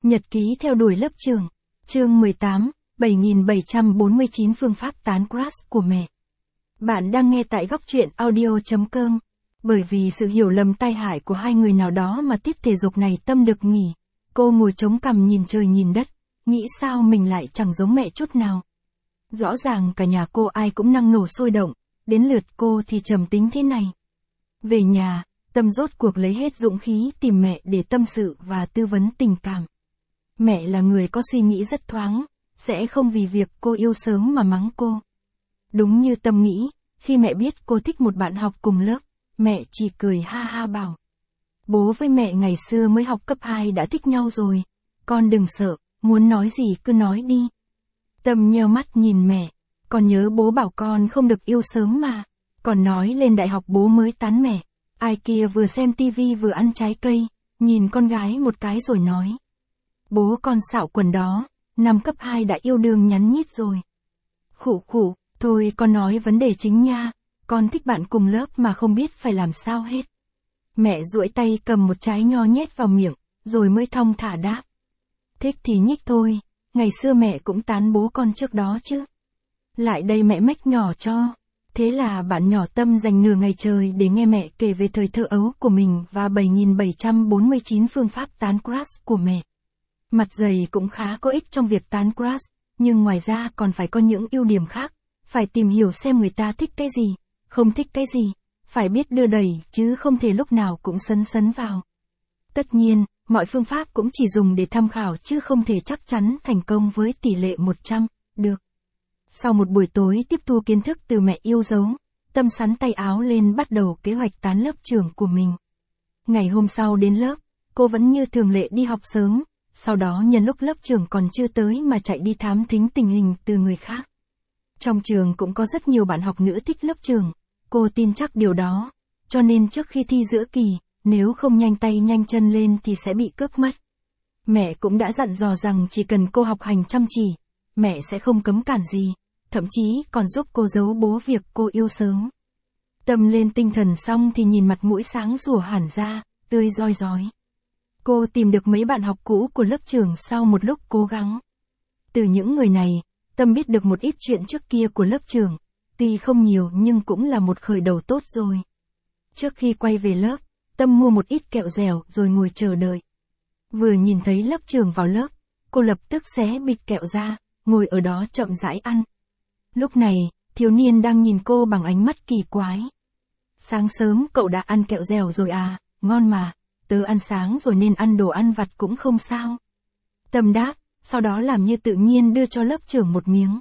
Nhật ký theo đuổi lớp trưởng. Chương 18, 7749 phương pháp tán crush của mẹ. Bạn đang nghe tại góc truyện audio.com. Bởi vì sự hiểu lầm tai hại của hai người nào đó mà tiết thể dục này Tâm được nghỉ. Cô ngồi chống cằm nhìn trời nhìn đất, nghĩ sao mình lại chẳng giống mẹ chút nào. Rõ ràng cả nhà cô ai cũng năng nổ sôi động, đến lượt cô thì trầm tính thế này. Về nhà, Tâm rốt cuộc lấy hết dũng khí tìm mẹ để tâm sự và tư vấn tình cảm. Mẹ là người có suy nghĩ rất thoáng, sẽ không vì việc cô yêu sớm mà mắng cô. Đúng như Tâm nghĩ, khi mẹ biết cô thích một bạn học cùng lớp, mẹ chỉ cười ha ha bảo. Bố với mẹ ngày xưa mới học cấp 2 đã thích nhau rồi, con đừng sợ, muốn nói gì cứ nói đi. Tâm nheo mắt nhìn mẹ, còn nhớ bố bảo con không được yêu sớm mà, còn nói lên đại học bố mới tán mẹ, ai kia vừa xem tivi vừa ăn trái cây, nhìn con gái một cái rồi nói. Bố con xạo quần đó, năm cấp 2 đã yêu đương nhắn nhít rồi. Khụ khụ, thôi con nói vấn đề chính nha, con thích bạn cùng lớp mà không biết phải làm sao hết. Mẹ duỗi tay cầm một trái nho nhét vào miệng, rồi mới thong thả đáp. Thích thì nhích thôi, ngày xưa mẹ cũng tán bố con trước đó chứ. Lại đây mẹ mách nhỏ cho. Thế là bạn nhỏ Tâm dành nửa ngày trời để nghe mẹ kể về thời thơ ấu của mình và 7749 phương pháp tán crush của mẹ. Mặt dày cũng khá có ích trong việc tán crush, nhưng ngoài ra còn phải có những ưu điểm khác, phải tìm hiểu xem người ta thích cái gì, không thích cái gì, phải biết đưa đẩy chứ không thể lúc nào cũng sấn vào. Tất nhiên, mọi phương pháp cũng chỉ dùng để tham khảo chứ không thể chắc chắn thành công với tỷ lệ 100, được. Sau một buổi tối tiếp thu kiến thức từ mẹ yêu dấu, Tâm sắn tay áo lên bắt đầu kế hoạch tán lớp trưởng của mình. Ngày hôm sau đến lớp, cô vẫn như thường lệ đi học sớm, sau đó nhân lúc lớp trưởng còn chưa tới mà chạy đi thám thính tình hình từ người khác. Trong trường cũng có rất nhiều bạn học nữ thích lớp trưởng, cô tin chắc điều đó, cho nên trước khi thi giữa kỳ, nếu không nhanh tay nhanh chân lên thì sẽ bị cướp mất. Mẹ cũng đã dặn dò rằng chỉ cần cô học hành chăm chỉ, mẹ sẽ không cấm cản gì, thậm chí còn giúp cô giấu bố việc cô yêu sớm. Tâm lên tinh thần xong thì nhìn mặt mũi sáng sủa hẳn ra, tươi rói rói. Cô tìm được mấy bạn học cũ của lớp trưởng sau một lúc cố gắng. Từ những người này, Tâm biết được một ít chuyện trước kia của lớp trưởng, tuy không nhiều nhưng cũng là một khởi đầu tốt rồi. Trước khi quay về lớp, Tâm mua một ít kẹo dẻo rồi ngồi chờ đợi. Vừa nhìn thấy lớp trưởng vào lớp, cô lập tức xé bịch kẹo ra, ngồi ở đó chậm rãi ăn. Lúc này, thiếu niên đang nhìn cô bằng ánh mắt kỳ quái. Sáng sớm cậu đã ăn kẹo dẻo rồi à, ngon mà, tớ ăn sáng rồi nên ăn đồ ăn vặt cũng không sao. Tâm đáp, sau đó làm như tự nhiên đưa cho lớp trưởng một miếng.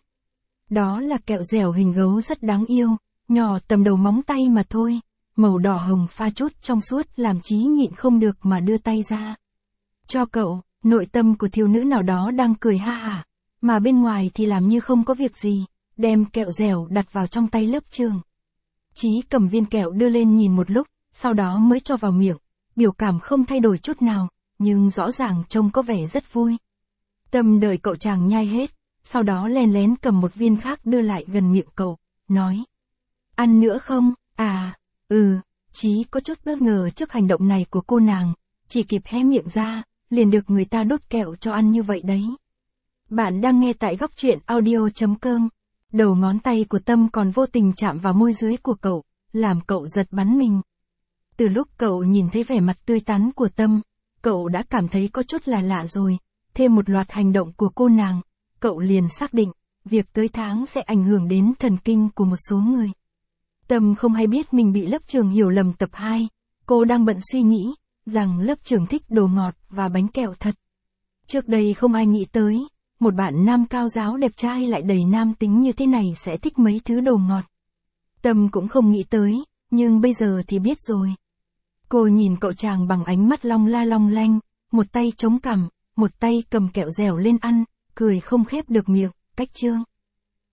Đó là kẹo dẻo hình gấu rất đáng yêu, nhỏ tầm đầu móng tay mà thôi, màu đỏ hồng pha chút trong suốt làm Chí nhịn không được mà đưa tay ra. Cho cậu, nội tâm của thiếu nữ nào đó đang cười ha hả, mà bên ngoài thì làm như không có việc gì, đem kẹo dẻo đặt vào trong tay lớp trưởng. Chí cầm viên kẹo đưa lên nhìn một lúc, sau đó mới cho vào miệng, biểu cảm không thay đổi chút nào, nhưng rõ ràng trông có vẻ rất vui. Tâm đợi cậu chàng nhai hết, sau đó len lén cầm một viên khác đưa lại gần miệng cậu, nói. Ăn nữa không? À, Chí có chút bất ngờ trước hành động này của cô nàng, chỉ kịp hé miệng ra, liền được người ta đút kẹo cho ăn như vậy đấy. Bạn đang nghe tại góc truyện audio.com. Đầu ngón tay của Tâm còn vô tình chạm vào môi dưới của cậu, làm cậu giật bắn mình. Từ lúc cậu nhìn thấy vẻ mặt tươi tắn của Tâm, cậu đã cảm thấy có chút là lạ rồi. Thêm một loạt hành động của cô nàng, cậu liền xác định, việc tới tháng sẽ ảnh hưởng đến thần kinh của một số người. Tâm không hay biết mình bị lớp trưởng hiểu lầm tập 2, cô đang bận suy nghĩ, rằng lớp trưởng thích đồ ngọt và bánh kẹo thật. Trước đây không ai nghĩ tới, một bạn nam cao giáo đẹp trai lại đầy nam tính như thế này sẽ thích mấy thứ đồ ngọt. Tâm cũng không nghĩ tới, nhưng bây giờ thì biết rồi. Cô nhìn cậu chàng bằng ánh mắt long la long lanh, một tay chống cằm, một tay cầm kẹo dẻo lên ăn, cười không khép được miệng, cách trương.